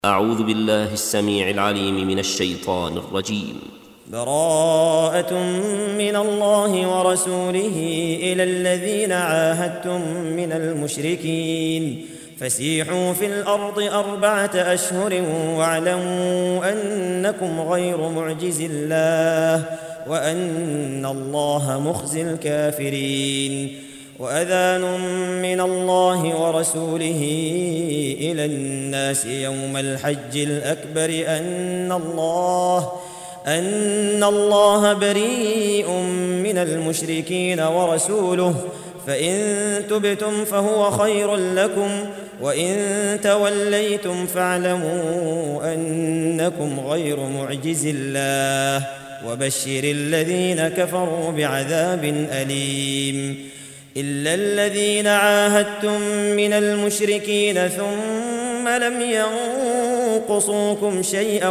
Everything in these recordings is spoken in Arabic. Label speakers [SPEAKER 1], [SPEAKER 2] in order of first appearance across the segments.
[SPEAKER 1] أعوذ بالله السميع العليم من الشيطان الرجيم.
[SPEAKER 2] براءة من الله ورسوله إلى الذين عاهدتم من المشركين فسيحوا في الأرض 4 أشهر واعلموا أنكم غير معجز الله وأن الله مخزي الكافرين. وأذان من الله ورسوله إلى الناس يوم الحج الأكبر أن الله بريء من المشركين ورسوله فإن تبتم فهو خير لكم وإن توليتم فاعلموا أنكم غير معجز الله وبشر الذين كفروا بعذاب أليم. إلا الذين عاهدتم من المشركين ثم لم ينقصوكم شيئا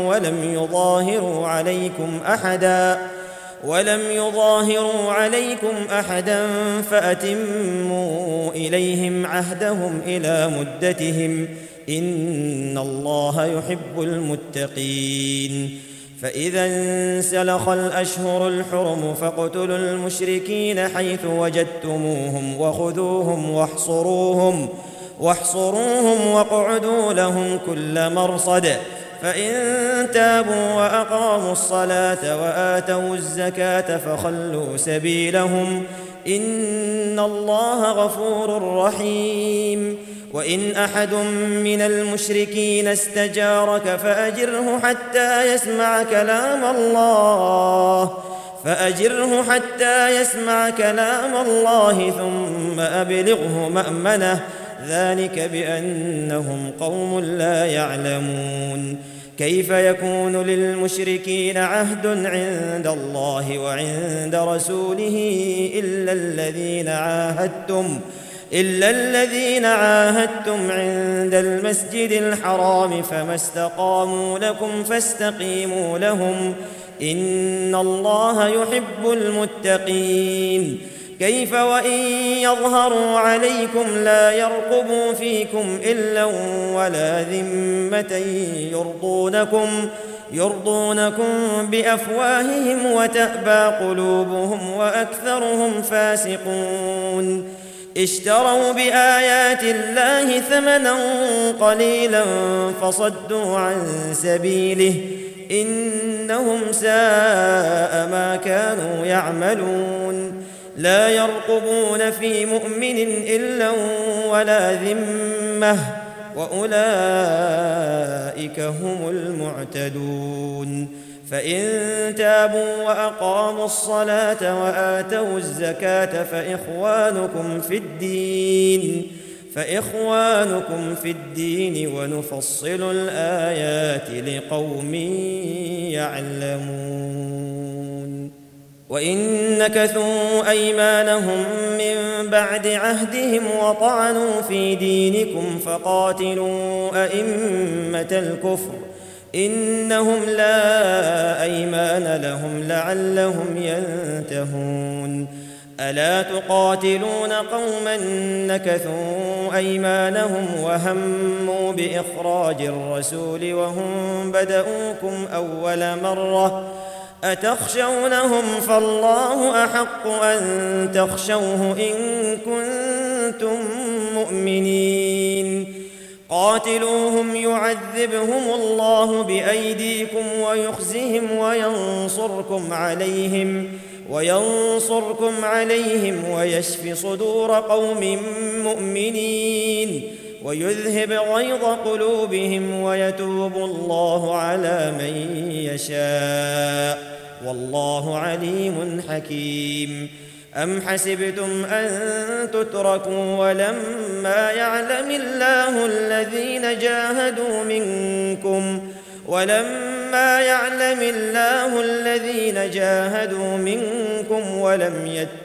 [SPEAKER 2] ولم يظاهروا عليكم أحدا فأتموا إليهم عهدهم إلى مدتهم إن الله يحب المتقين. فإذا انسلخ الأشهر الحرم فاقتلوا المشركين حيث وجدتموهم وخذوهم واحصروهم واقعدوا لهم كل مرصد. فإن تابوا وأقاموا الصلاة وآتوا الزكاة فخلوا سبيلهم إن الله غفور رحيم. وإن أحد من المشركين استجارك فأجره حتى يسمع كلام الله ثم أبلغه مأمنه ذلك بأنهم قوم لا يعلمون. كيف يكون للمشركين عهد عند الله وعند رسوله إلا الذين عاهدتم عند المسجد الحرام فما استقاموا لكم فاستقيموا لهم إن الله يحب المتقين. كيف وإن يظهروا عليكم لا يرقبوا فيكم إلا ولا ذمة يرضونكم بأفواههم وتأبى قلوبهم وأكثرهم فاسقون. اشتروا بآيات الله ثمنا قليلا فصدوا عن سبيله إنهم ساء ما كانوا يعملون. لا يرقبون في مؤمن إلا ولا ذمة وأولئك هم المعتدون. فإن تابوا وأقاموا الصلاة وآتوا الزكاة فإخوانكم في الدين ونفصل الآيات لقوم يعلمون. وإن نكثوا أيمانهم من بعد عهدهم وطعنوا في دينكم فقاتلوا أئمة الكفر إنهم لا أيمان لهم لعلهم ينتهون. ألا تقاتلون قوما نكثوا أيمانهم وهموا بإخراج الرسول وهم بدؤوكم أول مرة أتخشونهم فالله أحق أن تخشوه إن كنتم مؤمنين. قاتلوهم يعذبهم الله بأيديكم ويخزهم وينصركم عليهم ويشف صدور قوم مؤمنين ويذهب غيظ قلوبهم ويتوب الله على من يشاء والله عليم حكيم. أم حسبتم أن تتركوا ولما يعلم الله الذين جاهدوا منكم ولم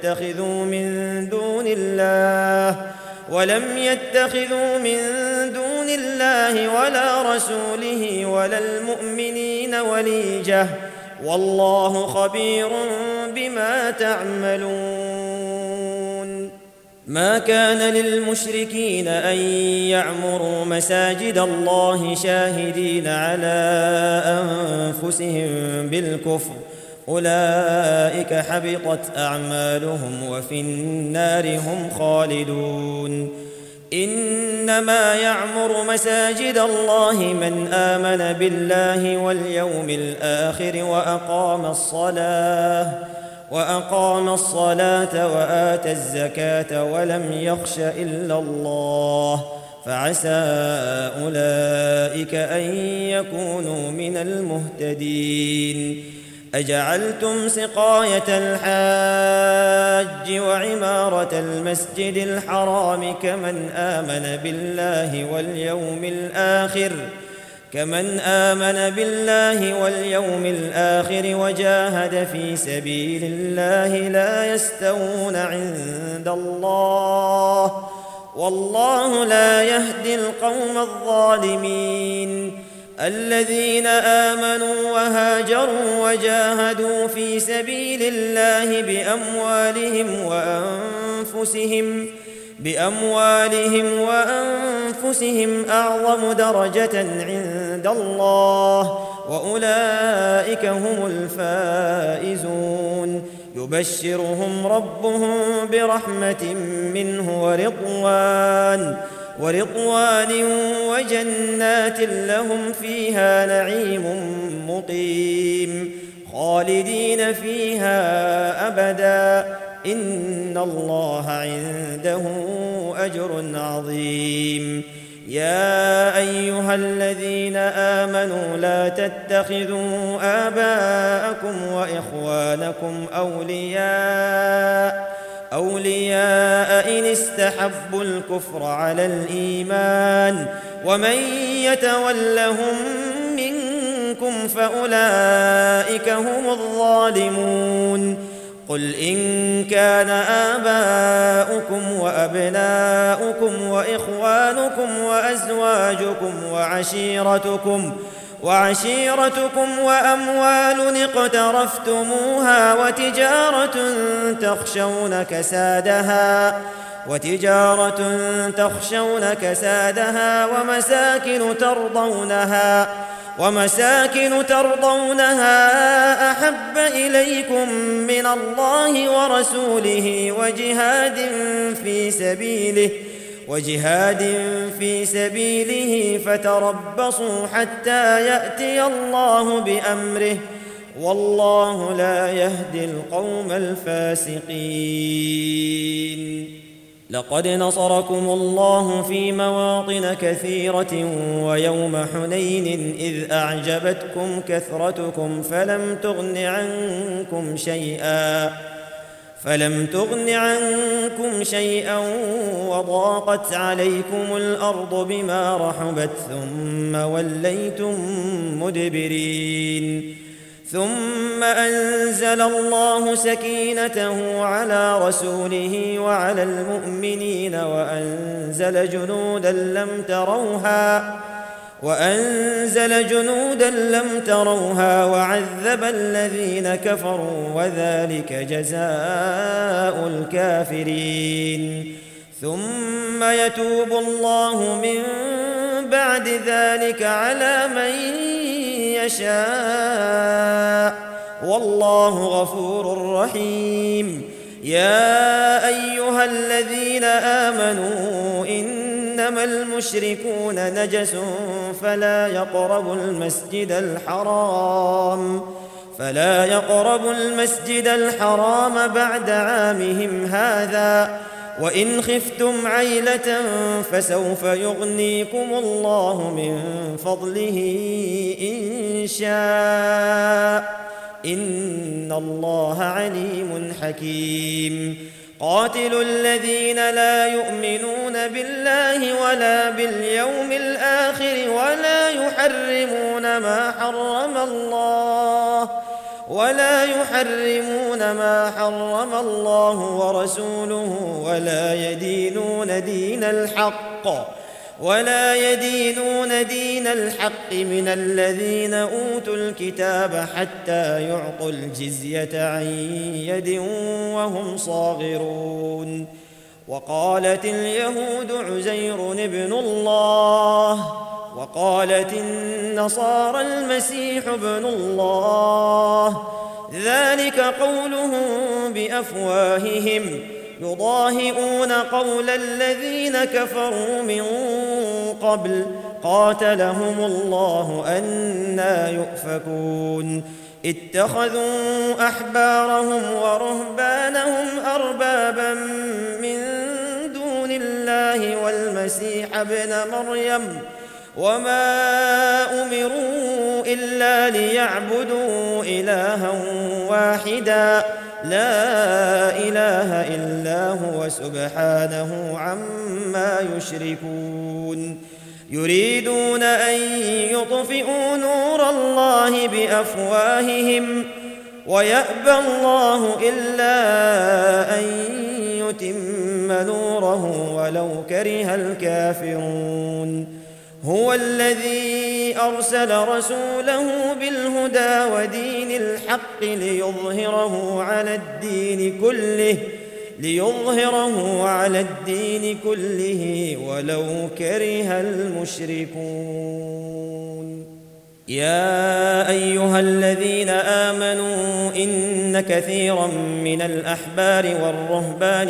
[SPEAKER 2] يتخذوا من دون الله ولا رسوله ولا المؤمنين وليجة والله خبير بما تعملون. ما كان للمشركين أن يعمروا مساجد الله شاهدين على أنفسهم بالكفر أولئك حبطت أعمالهم وفي النار هم خالدون إنما يعمر مساجد الله من آمن بالله واليوم الآخر وأقام الصلاة وآتى الزكاة ولم يخش إلا الله فعسى أولئك أن يكونوا من المهتدين أجعلتم سقاية الحاج وعمارة المسجد الحرام كمن آمن بالله واليوم الآخر وجاهد في سبيل الله لا يستوون عند الله والله لا يهدي القوم الظالمين الذين آمنوا وهاجروا وجاهدوا في سبيل الله بأموالهم وأنفسهم أعظم درجة عند الله وأولئك هم الفائزون يبشرهم ربهم برحمة منه ورضوان وجنات لهم فيها نعيم مقيم خالدين فيها أبدا إن الله عنده أجر عظيم يا أيها الذين آمنوا لا تتخذوا آباءكم وإخوانكم أولياء إن استحبوا الكفر على الإيمان ومن يتولهم منكم فأولئك هم الظالمون قل إن كان آباؤكم وأبناؤكم وإخوانكم وأزواجكم وعشيرتكم وأموال اقترفتموها وتجارة تخشون كسادها ومساكن ترضونها أحب إليكم من الله ورسوله وجهاد في سبيله فتربصوا حتى يأتي الله بأمره والله لا يهدي القوم الفاسقين لقد نصركم الله في مواطن كثيرة ويوم حنين إذ أعجبتكم كثرتكم فلم تغن عنكم شيئا وضاقت عليكم الأرض بما رحبت ثم وليتم مدبرين ثم أنزل الله سكينته على رسوله وعلى المؤمنين وأنزل جنودا لم تروها وعذب الذين كفروا وذلك جزاء الكافرين ثم يتوب الله من بعد ذلك على من يشاء والله غفور رحيم يا أيها الذين آمنوا إنما المشركون نجس فلا يقربوا المسجد الحرام بعد عامهم هذا وإن خفتم عيلة فسوف يغنيكم الله من فضله إن شاء إن الله عليم حكيم قاتلوا الذين لا يؤمنون بالله ولا باليوم الآخر ولا يحرمون ما حرم الله ورسوله ولا يدينون دين الحق من الذين أوتوا الكتاب حتى يعطوا الجزية عن يد وهم صاغرون وقالت اليهود عزير ابن الله، وقالت النصارى المسيح ابن الله، ذلك قولهم بأفواههم يضاهئون قول الذين كفروا من قبل قاتلهم الله أنى يؤفكون. اتخذوا أحبارهم ورهبانهم أربابا من دون الله والمسيح ابن مريم، وما أمروا إلا ليعبدوا إلها واحدا لا إله إلا هو سبحانه عما يشركون. يريدون أن يطفئوا نور الله بأفواههم ويأبى الله إلا أن يتم نوره ولو كره الكافرون. هو الذي أرسل رسوله بالهدى ودين الحق ليظهره على الدين كله ولو كره المشركون. يا أيها الذين آمنوا إن كثيرا من الأحبار والرهبان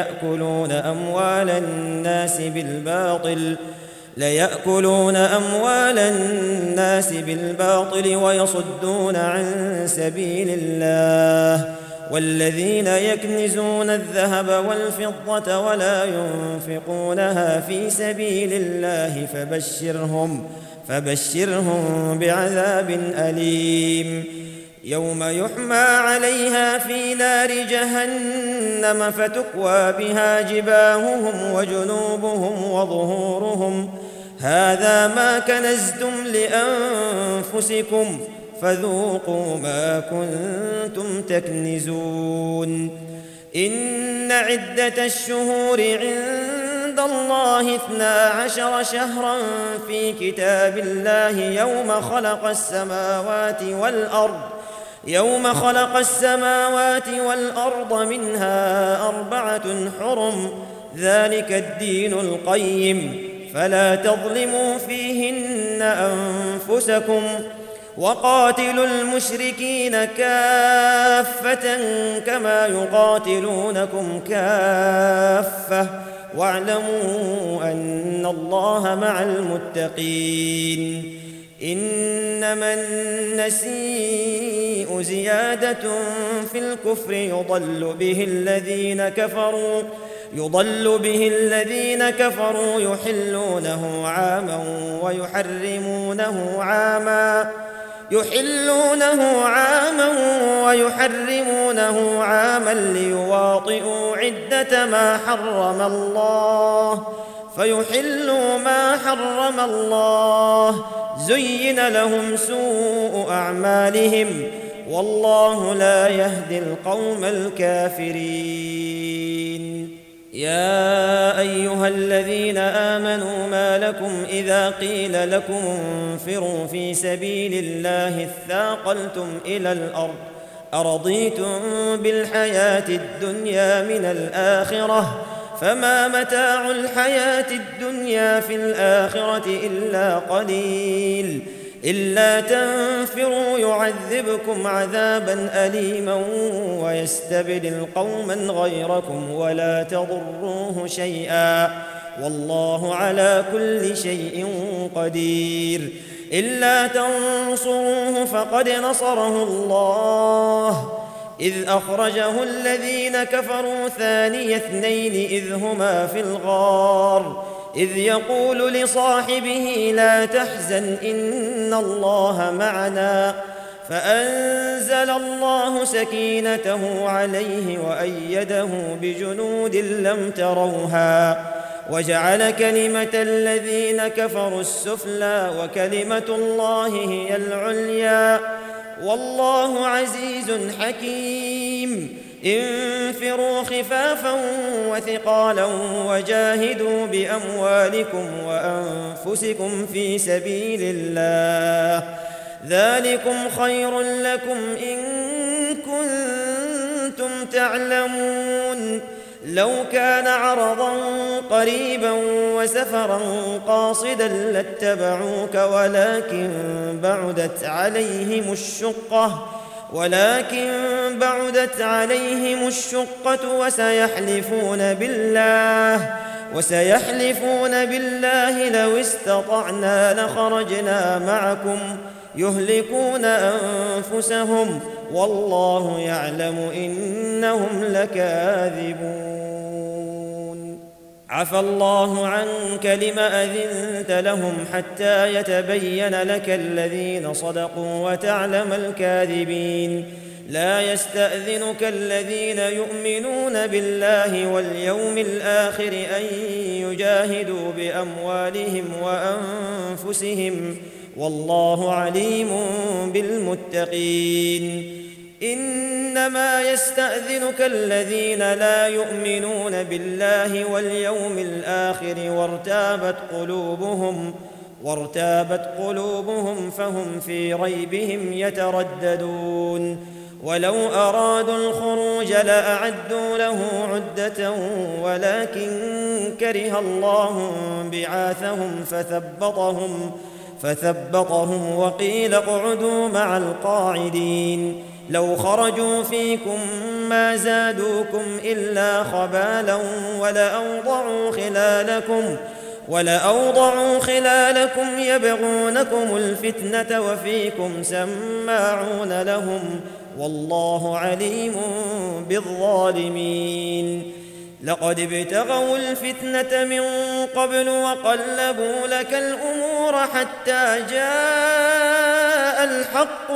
[SPEAKER 2] ليأكلون أموال الناس بالباطل ويصدون عن سبيل الله، والذين يكنزون الذهب والفضة ولا ينفقونها في سبيل الله فبشرهم بعذاب أليم. يوم يحمى عليها في نار جهنم فتكوى بها جباههم وجنوبهم وظهورهم هذا ما كنزتم لأنفسكم فذوقوا ما كنتم تكنزون. إن عدة الشهور عند الله 12 شهرا في كتاب الله يوم خلق السماوات والأرض منها 4 حرم ذلك الدين القيم فلا تظلموا فيهن أنفسكم وقاتلوا المشركين كافة كما يقاتلونكم كافة واعلموا أن الله مع المتقين. إنما النسيء زيادة في الكفر يضل به الذين كفروا يحلونه عاما ويحرمونه عاما ليواطئوا عدة ما حرم الله فيحلوا ما حرم الله زين لهم سوء أعمالهم والله لا يهدي القوم الكافرين. يا أيها الذين آمنوا ما لكم إذا قيل لكم انفروا في سبيل الله اثاقلتم إلى الأرض أرضيتم بالحياة الدنيا من الآخرة فما متاع الحياة الدنيا في الآخرة إلا قليل. إلا تنفروا يعذبكم عذابا أليما ويستبدل قوما غيركم ولا تضروه شيئا والله على كل شيء قدير. إلا تنصروه فقد نصره الله إذ أخرجه الذين كفروا ثاني اثنين إذ هما في الغار إذ يقول لصاحبه لا تحزن إن الله معنا فأنزل الله سكينته عليه وأيده بجنود لم تروها وجعل كلمة الذين كفروا السفلى وكلمة الله هي العليا والله عزيز حكيم. انفروا خفافا وثقالا وجاهدوا بأموالكم وأنفسكم في سبيل الله ذلكم خير لكم إن كنتم تعلمون. لو كان عرضا قريبا وسفرا قاصدا لاتبعوك ولكن بعدت عليهم الشقة وسيحلفون بالله لو استطعنا لخرجنا معكم يهلكون أنفسهم والله يعلم إنهم لكاذبون. عفى الله عنك لم أذنت لهم حتى يتبين لك الذين صدقوا وتعلم الكاذبين. لا يستأذنك الذين يؤمنون بالله واليوم الآخر أن يجاهدوا بأموالهم وأنفسهم والله عليم بالمتقين. إنما يستأذنك الذين لا يؤمنون بالله واليوم الآخر وارتابت قلوبهم فهم في ريبهم يترددون. ولو أرادوا الخروج لأعدوا له عدة ولكن كره الله بعاثهم فثبطهم وقيل اقعدوا مع القاعدين. لو خرجوا فيكم ما زادوكم إلا خبالا ولأوضعوا خلالكم يبغونكم الفتنة وفيكم سماعون لهم والله عليم بالظالمين. لقد ابتغوا الفتنة من قبل وقلبوا لك الأمور حتى جاء الحق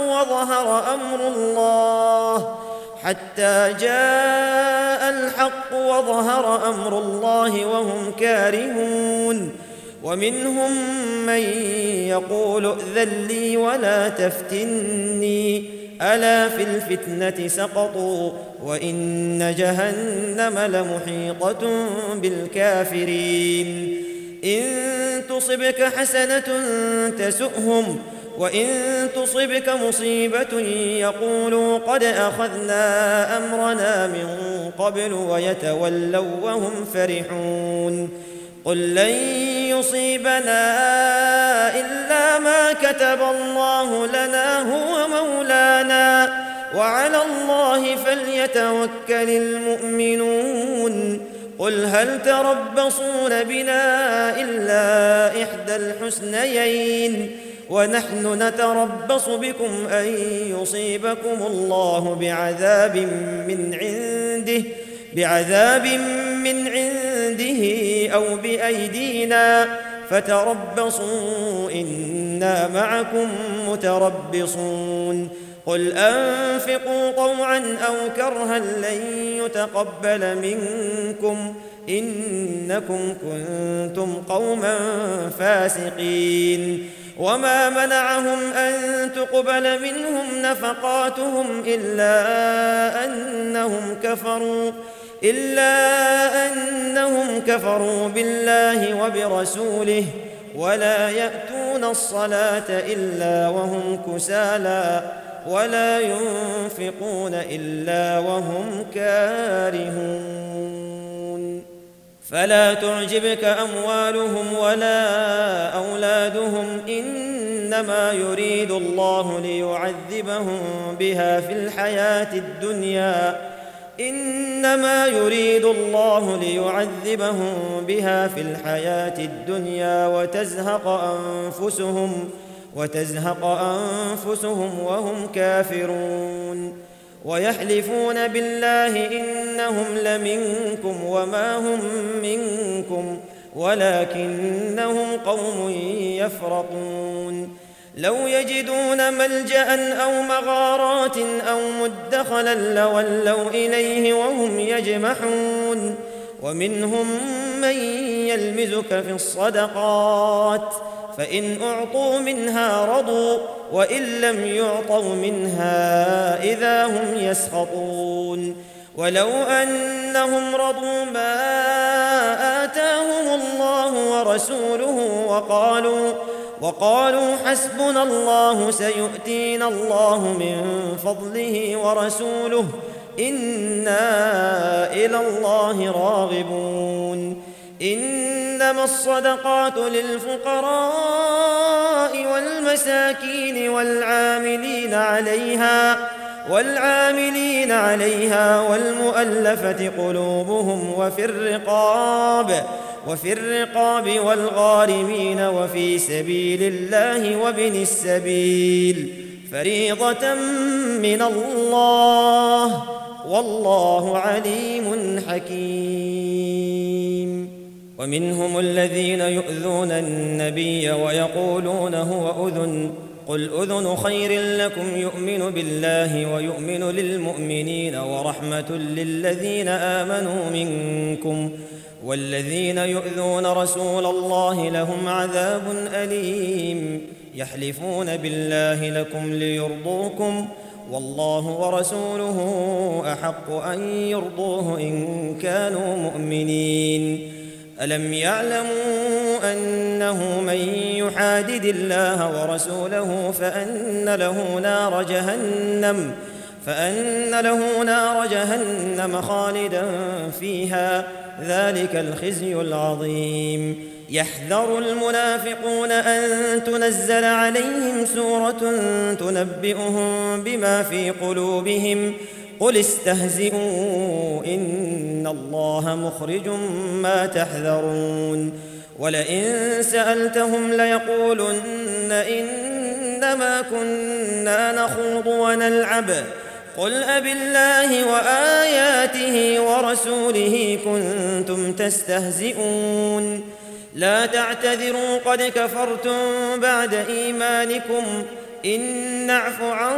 [SPEAKER 2] وظهر أمر الله وهم كارهون. ومنهم من يقول ائذن لي ولا تفتني ألا في الفتنة سقطوا وإن جهنم لمحيطة بالكافرين. إن تصبك حسنة تسؤهم وإن تصبك مصيبة يقولوا قد أخذنا أمرنا من قبل ويتولوا وهم فرحون. قل لن يصيبنا إلا ما كتب الله لنا هو مولانا وعلى الله فليتوكل المؤمنون. قل هل تربصون بنا إلا إحدى الحسنيين ونحن نتربص بكم أن يصيبكم الله بعذاب من عنده أو بأيدينا فتربصوا إنا معكم متربصون. قل أنفقوا طوعا أو كرها لن يتقبل منكم إنكم كنتم قوما فاسقين. وما منعهم أن تقبل منهم نفقاتهم إلا أنهم كفروا بالله وبرسوله ولا يأتون الصلاة إلا وهم كسالى ولا ينفقون إلا وهم كارهون. فلا تعجبك أموالهم ولا أولادهم إنما يريد الله ليعذبهم بها في الحياة الدنيا وتزهق أنفسهم وهم كافرون. ويحلفون بالله إنهم لمنكم وما هم منكم ولكنهم قوم يفرقون. لو يجدون ملجأ أو مغارات أو مدخلا لولوا إليه وهم يجمحون. ومنهم من يلمزك في الصدقات فإن أعطوا منها رضوا وإن لم يعطوا منها إذا هم يسخطون. ولو أنهم رضوا ما آتاهم الله ورسوله وقالوا حسبنا الله سيؤتينا الله من فضله ورسوله إنا إلى الله راغبون إنما الصدقات للفقراء والمساكين والعاملين عليها والمؤلفة قلوبهم وفي الرقاب والغارمين وفي سبيل الله وابن السبيل فريضة من الله والله عليم حكيم. ومنهم الذين يؤذون النبي ويقولون هو أذن قل أذن خير لكم يؤمن بالله ويؤمن للمؤمنين ورحمة للذين آمنوا منكم والذين يؤذون رسول الله لهم عذاب أليم يحلفون بالله لكم ليرضوكم والله ورسوله أحق أن يرضوه إن كانوا مؤمنين ألم يعلموا أنه من يحادد الله ورسوله فأن له نار جهنم خالدا فيها ذلك الخزي العظيم. يحذر المنافقون أن تنزل عليهم سورة تنبئهم بما في قلوبهم قل استهزئوا إن الله مخرج ما تحذرون ولئن سألتهم ليقولن إنما كنا نخوض ونلعب قل أبالله وآياته ورسوله كنتم تستهزئون لا تعتذروا قد كفرتم بعد إيمانكم إن نعف عن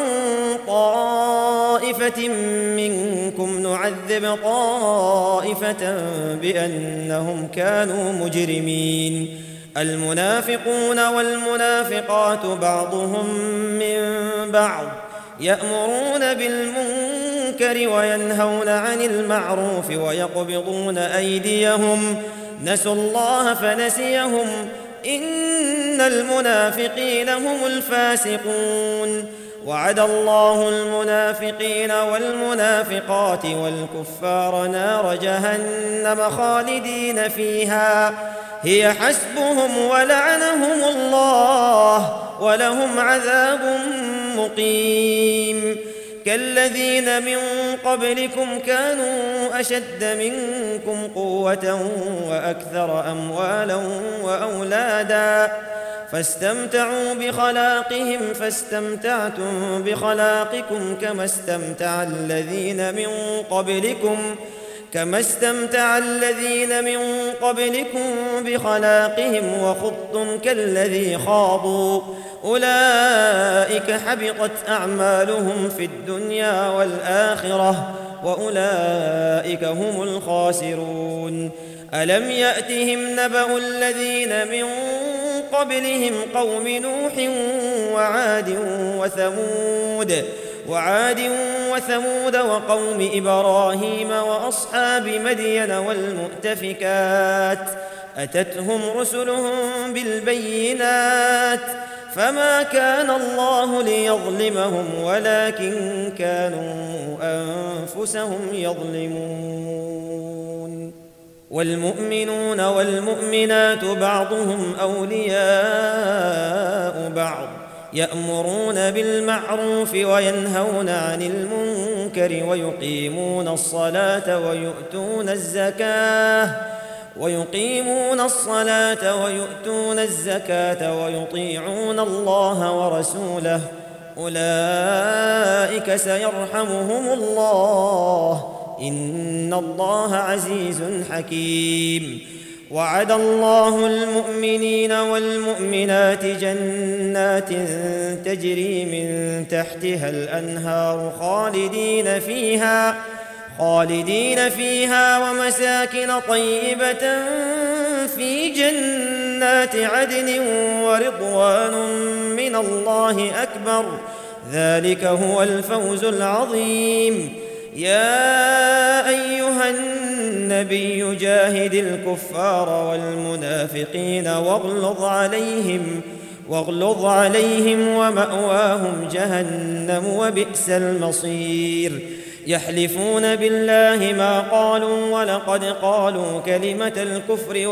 [SPEAKER 2] طائفة منكم نعذب طائفة بأنهم كانوا مجرمين. المنافقون والمنافقات بعضهم من بعض يأمرون بالمنكر وينهون عن المعروف ويقبضون أيديهم نسوا الله فنسيهم إن المنافقين هم الفاسقون. وعد الله المنافقين والمنافقات والكفار نار جهنم خالدين فيها هي حسبهم ولعنهم الله ولهم عذاب مقيم. كالذين من قبلكم كانوا أشد منكم قوة وأكثر أموالا وأولادا فاستمتعوا بخلاقهم فاستمتعتم بخلاقكم كما استمتع الذين من قبلكم بخلاقهم وخضتم كالذي خاضوا أولئك حبطت أعمالهم في الدنيا والآخرة وأولئك هم الخاسرون. ألم يأتهم نبأ الذين من قبلهم قوم نوح وعاد وثمود وقوم إبراهيم وأصحاب مدين والمؤتفكات أتتهم رسلهم بالبينات فما كان الله ليظلمهم ولكن كانوا أنفسهم يظلمون. والمؤمنون والمؤمنات بعضهم أولياء بعض يأمرون بالمعروف وينهون عن المنكر ويقيمون الصلاة ويؤتون الزكاة ويطيعون الله ورسوله أولئك سيرحمهم الله إن الله عزيز حكيم. وعد الله المؤمنين والمؤمنات جنات تجري من تحتها الأنهار خالدين فيها ومساكن طيبة في جنات عدن ورضوان من الله أكبر ذلك هو الفوز العظيم. يا أيها النبي جاهد الكفار والمنافقين واغلظ عليهم ومأواهم جهنم وبئس المصير. يحلفون بالله ما قالوا ولقد قالوا كلمة الكفر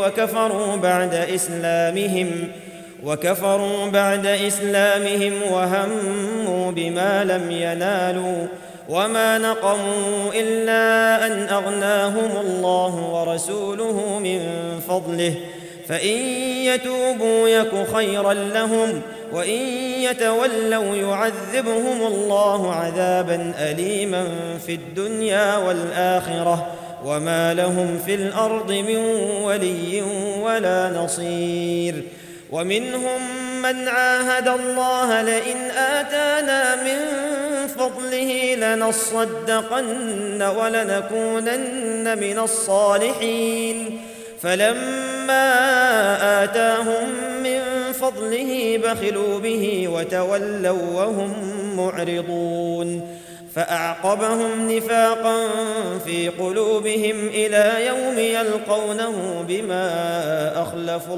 [SPEAKER 2] وكفروا بعد إسلامهم وهموا بما لم ينالوا وما نقموا إلا أن أغناهم الله ورسوله من فضله فإن يتوبوا يك خيرا لهم وإن يتولوا يعذبهم الله عذابا أليما في الدنيا والآخرة وما لهم في الأرض من ولي ولا نصير. ومنهم من عاهد الله لئن آتانا من فضله لنصدقن ولنكونن من الصالحين فلما آتاهم من فضله بخلوا به وتولوا وهم معرضون فأعقبهم نفاقا في قلوبهم إلى يوم يلقونه بما أخلفوا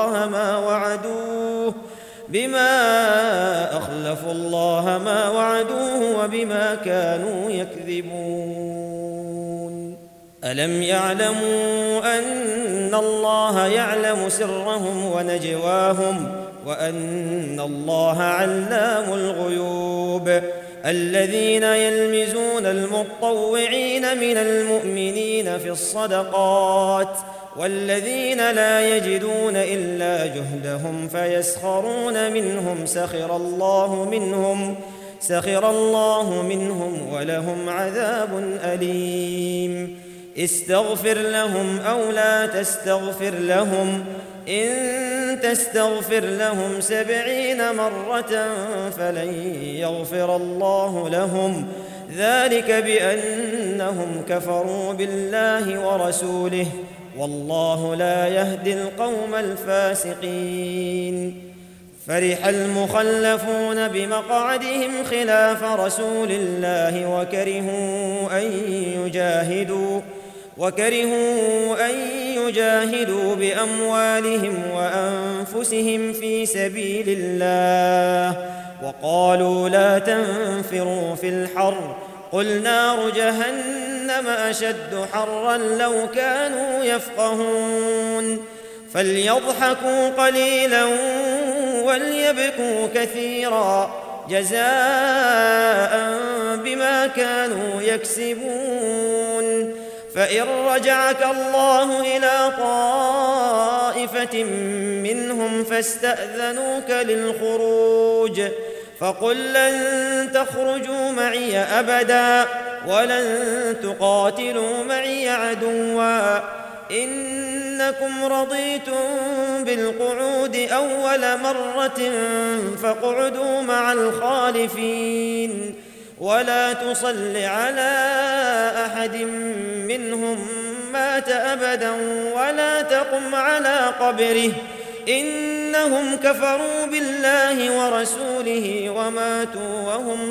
[SPEAKER 2] الله ما وعدوه وبما كانوا يكذبون. ألم يعلموا أن الله يعلم سرهم ونجواهم وأن الله علام الغيوب. الذين يلمزون المطوعين من المؤمنين في الصدقات والذين لا يجدون إلا جهدهم فيسخرون منهم سخر الله منهم ولهم عذاب أليم. استغفر لهم أو لا تستغفر لهم إن تستغفر لهم 70 مرة فلن يغفر الله لهم ذلك بأنهم كفروا بالله ورسوله والله لا يهدي القوم الفاسقين. فرح المخلفون بمقعدهم خلاف رسول الله وكرهوا أن يجاهدوا بأموالهم وأنفسهم في سبيل الله وقالوا لا تنفروا في الحر قل نار جهنم أشد حرا لو كانوا يفقهون. فليضحكوا قليلا وليبكوا كثيرا جزاء بما كانوا يكسبون. فإن رجعك الله إلى طائفة منهم فاستأذنوك للخروج فقل لن تخرجوا معي أبدا ولن تقاتلوا معي عدوا إنكم رضيتم بالقعود أول مرة فاقعدوا مع الخالفين ولا تصل على أحد منهم مات أبدا ولا تقم على قبره إنهم كفروا بالله ورسوله وماتوا وهم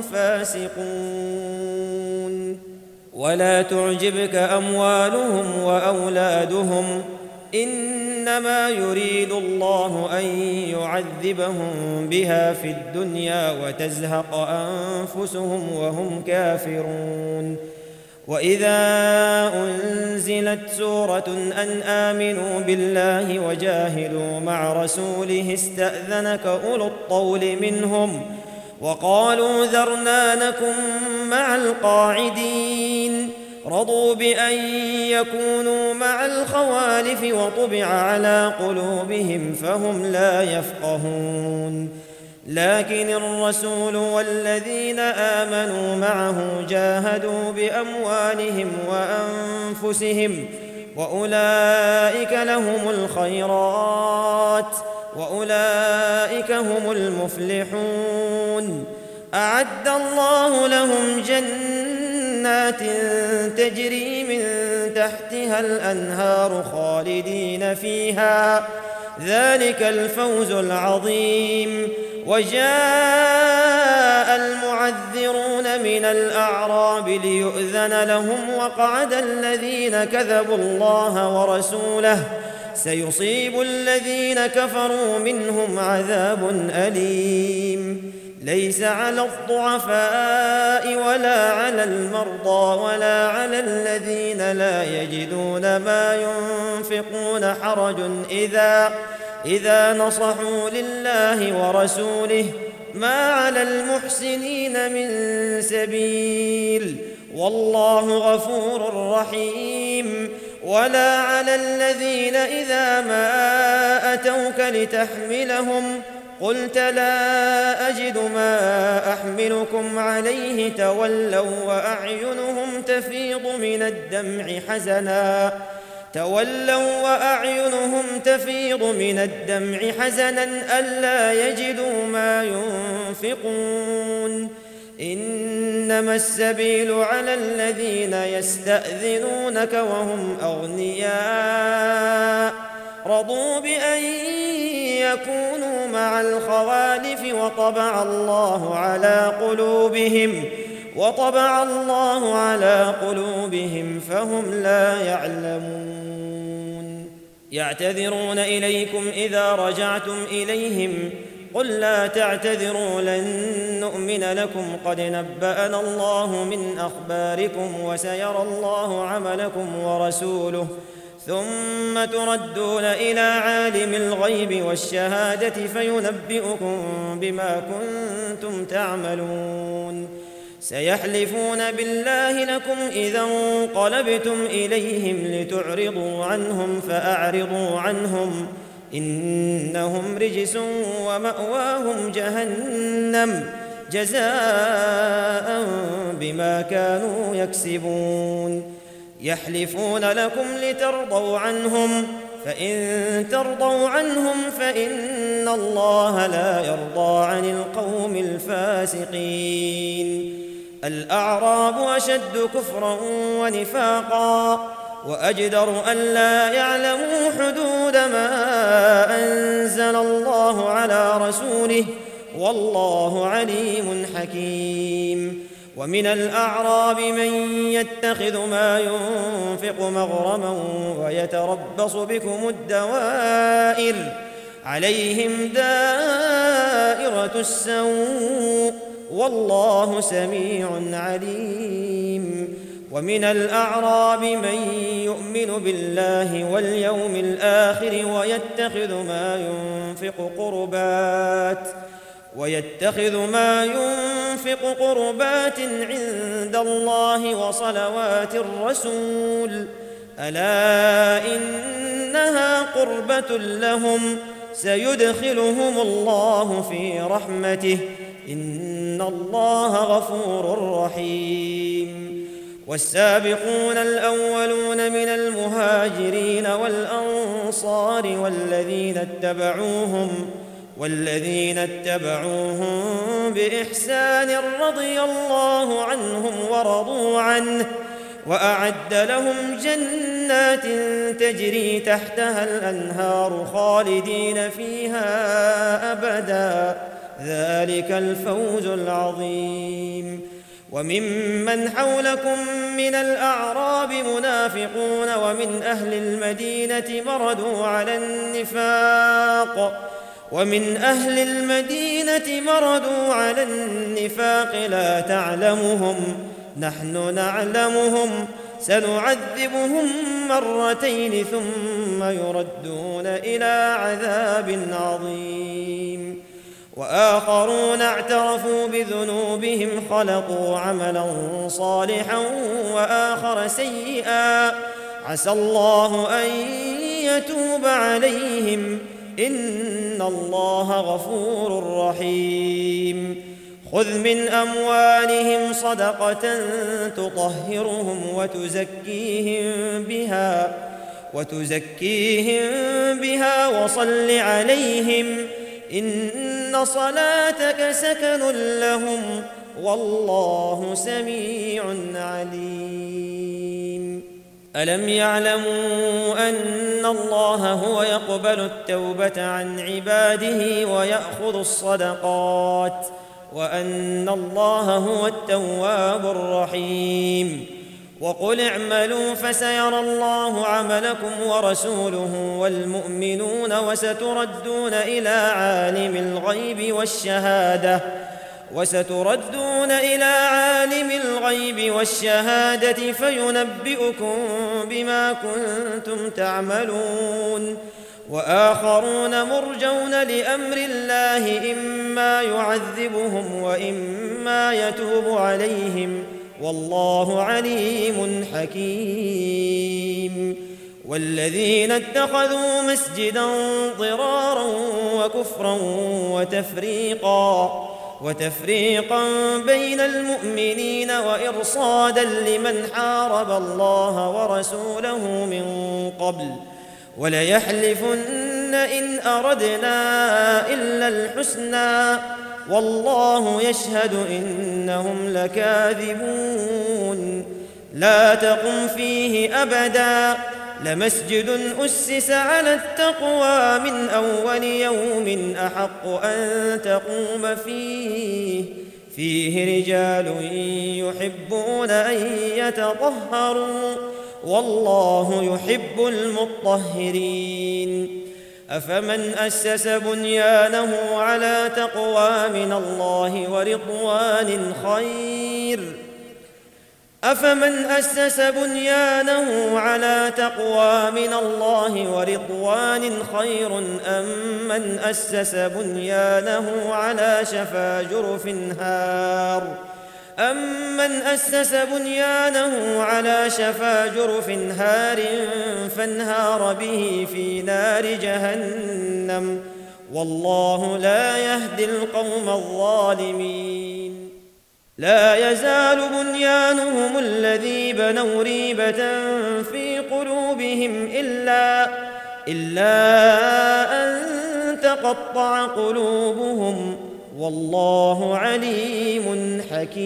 [SPEAKER 2] فاسقون. ولا تعجبك أموالهم وأولادهم إنما يريد الله أن يعذبهم بها في الدنيا وتزهق أنفسهم وهم كافرون. وإذا أنزلت سورة أن آمنوا بالله وجاهدوا مع رسوله استأذنك أولو الطول منهم وقالوا ذرنا نكن مع القاعدين رضوا بأن يكونوا مع الخوالف وطبع على قلوبهم فهم لا يفقهون. لكن الرسول والذين آمنوا معه جاهدوا بأموالهم وأنفسهم وأولئك لهم الخيرات وأولئك هم المفلحون. أعد الله لهم جنات تجري من تحتها الأنهار خالدين فيها ذلك الفوز العظيم. وجاء المعذرون من الأعراب ليؤذن لهم وقعد الذين كذبوا الله ورسوله سيصيب الذين كفروا منهم عذاب أليم. ليس على الضعفاء ولا على المرضى ولا على الذين لا يجدون ما ينفقون حرج إذا نصحوا لله ورسوله ما على المحسنين من سبيل والله غفور رحيم. ولا على الذين إذا ما أتوك لتحملهم قلت لا أجد ما أحملكم عليه تولوا وأعينهم تفيض من الدمع حزنا ألا يجدوا ما ينفقون. إنما السبيل على الذين يستأذنونك وهم أغنياء رضوا بأن يكونوا مع الخوالف وطبع الله على قلوبهم فهم لا يعلمون. يعتذرون إليكم إذا رجعتم إليهم قل لا تعتذروا لن نؤمن لكم قد نبأنا الله من أخباركم وسيرى الله عملكم ورسوله ثم تردون إلى عالم الغيب والشهادة فينبئكم بما كنتم تعملون. سيحلفون بالله لكم إذا انقلبتم إليهم لتعرضوا عنهم فأعرضوا عنهم إنهم رجس ومأواهم جهنم جزاء بما كانوا يكسبون. يحلفون لكم لترضوا عنهم فإن ترضوا عنهم فإن الله لا يرضى عن القوم الفاسقين. الأعراب أشد كفرا ونفاقا وأجدر ألا يعلموا حدود ما أنزل الله على رسوله والله عليم حكيم. ومن الأعراب من يتخذ ما ينفق مغرما ويتربص بكم الدوائر عليهم دائرة السوء والله سميع عليم. ومن الأعراب من يؤمن بالله واليوم الآخر ويتخذ ما ينفق قربات عند الله وصلوات الرسول ألا إنها قربة لهم سيدخلهم الله في رحمته إن الله غفور رحيم. والسابقون الأولون من المهاجرين والأنصار والذين اتبعوهم بإحسان رضي الله عنهم ورضوا عنه وأعد لهم جنات تجري تحتها الأنهار خالدين فيها أبدا ذلك الفوز العظيم. وممن حولكم من الأعراب منافقون ومن أهل المدينة مردوا على النفاق لا تعلمهم نحن نعلمهم سنعذبهم مرتين ثم يردون إلى عذاب عظيم. وآخرون اعترفوا بذنوبهم خلقوا عملا صالحا وآخر سيئا عسى الله أن يتوب عليهم إن الله غفور رحيم. خذ من أموالهم صدقة تطهرهم وتزكيهم بها وصل عليهم إن صلاتك سكن لهم والله سميع عليم. ألم يعلموا أن الله هو يقبل التوبة عن عباده ويأخذ الصدقات وأن الله هو التواب الرحيم. وقل اعملوا فسيرى الله عملكم ورسوله والمؤمنون وستردون إلى عالم الغيب والشهادة وستردون إلى عالم الغيب والشهادة فينبئكم بما كنتم تعملون وآخرون مرجون لأمر الله إما يعذبهم وإما يتوب عليهم والله عليم حكيم والذين اتخذوا مسجدا ضرارا وكفرا وتفريقا بين المؤمنين وإرصادا لمن حارب الله ورسوله من قبل وليحلفن إن أردنا إلا الحسنى والله يشهد إنهم لكاذبون لا تقم فيه أبدا لمسجد أسس على التقوى من أول يوم أحق أن تقوم فيه رجال يحبون أن يتطهروا والله يحب المطهرين أفمن أسس بنيانه على تقوى من الله ورضوان خير أم من أسس بنيانه على شفا جرف هار فانهار به في نار جهنم والله لا يهدي القوم الظالمين لا يزال بنيانهم الذي بنوا ريبة في قلوبهم إلا أن تقطع قلوبهم والله عليم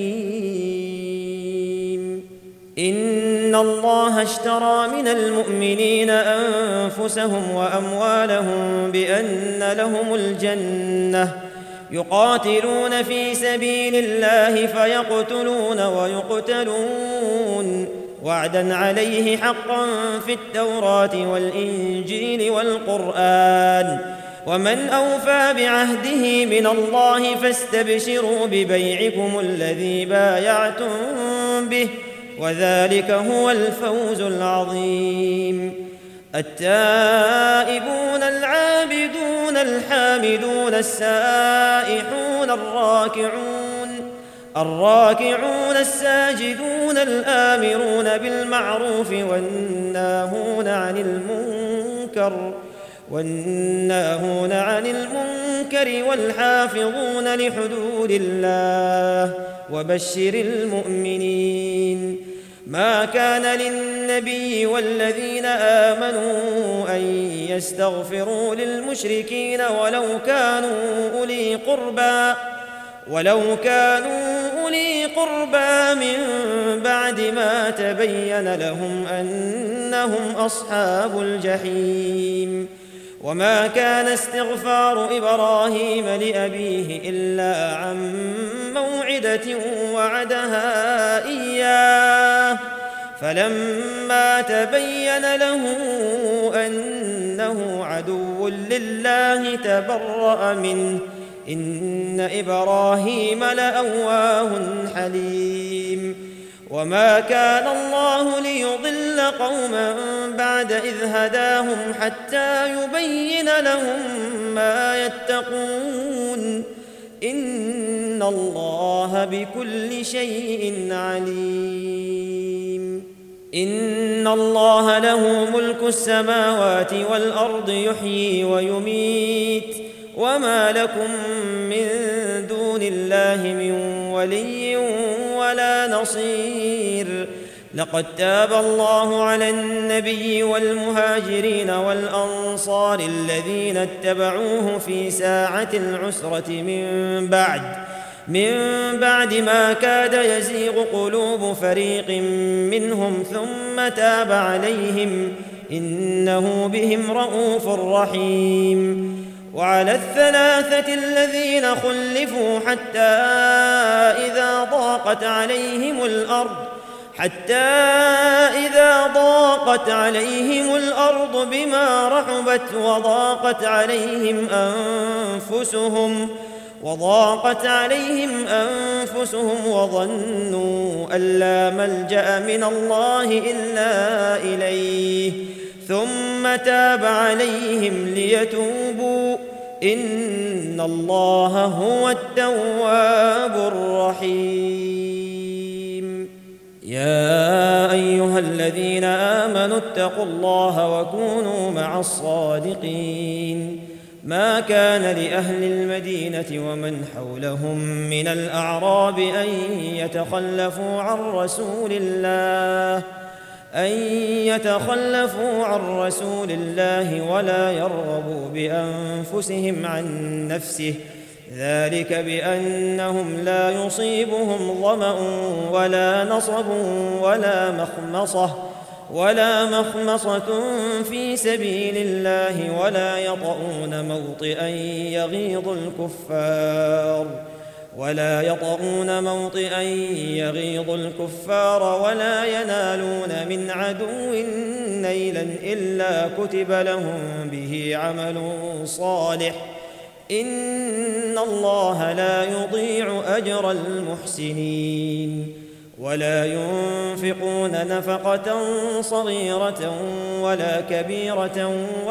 [SPEAKER 2] حكيم إن الله اشترى من المؤمنين أنفسهم وأموالهم بأن لهم الجنة يقاتلون في سبيل الله فيقتلون ويقتلون وعدا عليه حقا في التوراة والإنجيل والقرآن ومن أوفى بعهده من الله فاستبشروا ببيعكم الذي بايعتم به وذلك هو الفوز العظيم التائبون العابدون الحامدون السائحون الراكعون الساجدون الآمرون بالمعروف والناهون عن المنكر والحافظون لحدود الله وبشر المؤمنين ما كان للنبي والذين آمنوا أن يستغفروا للمشركين ولو كانوا أولي قربى من بعد ما تبين لهم أنهم أصحاب الجحيم وما كان استغفار إبراهيم لأبيه إلا عن موعدة وعدها إياه فلما تبين له أنه عدو لله تبرأ منه إن إبراهيم لأواه حليم وما كان الله ليضل قوما بعد إذ هداهم حتى يبين لهم ما يتقون إن الله بكل شيء عليم إن الله له ملك السماوات والأرض يحيي ويميت وما لكم من دون الله من ولي ولا نصير لقد تاب الله على النبي والمهاجرين والأنصار الذين اتبعوه في ساعة العسرة من بعد ما كاد يزيغ قلوب فريق منهم ثم تاب عليهم إنه بهم رءوف رحيم وعلى الثلاثة الذين خلفوا حتى إذا ضاقت عليهم الأرض بما رحبت وضاقت عليهم أنفسهم وضاقت عليهم أنفسهم وظنوا أن لا ملجأ من الله إلا إليه ثم تاب عليهم ليتوبوا إن الله هو التواب الرحيم. يا أيها الذين آمنوا اتقوا الله وكونوا مع الصادقين. ما كان لأهل المدينة ومن حولهم من الأعراب أن يتخلفوا عن رسول الله ولا يرغبوا بأنفسهم عن نفسه، ذلك بأنهم لا يصيبهم ظمأ ولا نصب ولا مخمصة في سبيل الله ولا يطؤون موطئا يغيظ الكفار ولا ينالون من عدو نيلا إلا كتب لهم به عمل صالح إن الله لا يضيع أجر المحسنين. ولا ينفقون نفقة صغيرة ولا كبيرة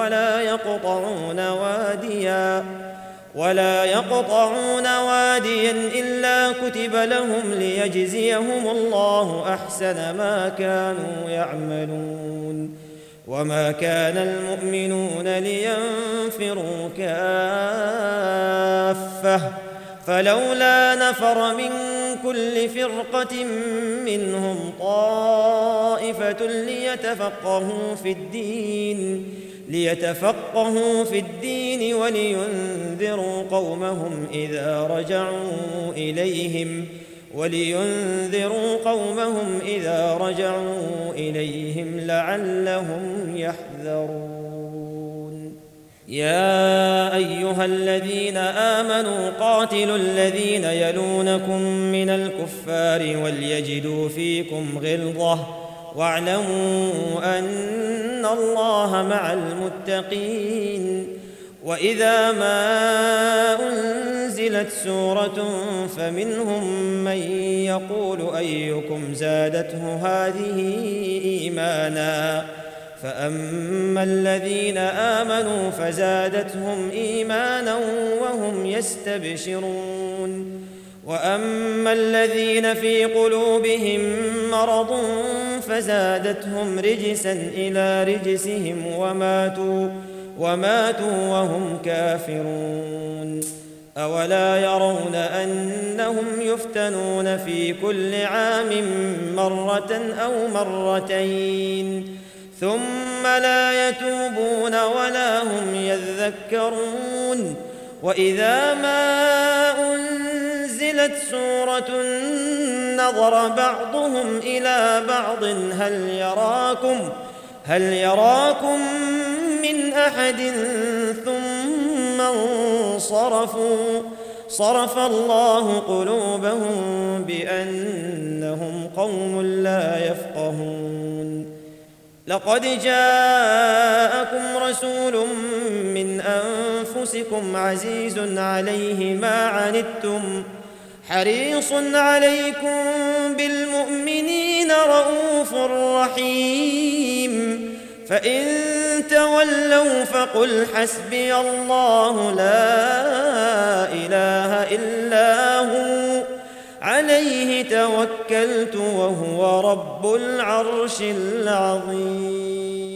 [SPEAKER 2] ولا يقطعون واديا إلا كتب لهم ليجزيهم الله أحسن ما كانوا يعملون. وما كان المؤمنون لينفروا كافة فلولا نفر من كل فرقة منهم طائفة ليتفقهوا في الدين ولينذروا قومهم إذا رجعوا إليهم لعلهم يحذرون. يا أيها الذين آمنوا قاتلوا الذين يلونكم من الكفار وليجدوا فيكم غلظة واعلموا أن الله مع المتقين. وإذا ما أنزلت سورة فمنهم من يقول أيكم زادته هذه إيمانا فأما الذين آمنوا فزادتهم إيمانا وهم يستبشرون وأما الذين في قلوبهم مرض فزادتهم رجسا إلى رجسهم وماتوا وهم كافرون. أولا يرون أنهم يفتنون في كل عام مرة أو مرتين ثم لا يتوبون ولا هم يذكرون. وإذا ما أنزلت سورة نظر بعضهم إلى بعض هل يراكم من أحد ثم انصرفوا صرف الله قلوبهم بأنهم قوم لا يفقهون. لقد جاءكم رسول من أنفسكم عزيز عليه ما عنتم حريص عليكم بالمؤمنين رؤوف رحيم. فإن تولوا فقل حسبي الله لا إله إلا هو عليه توكلت وهو رب العرش العظيم.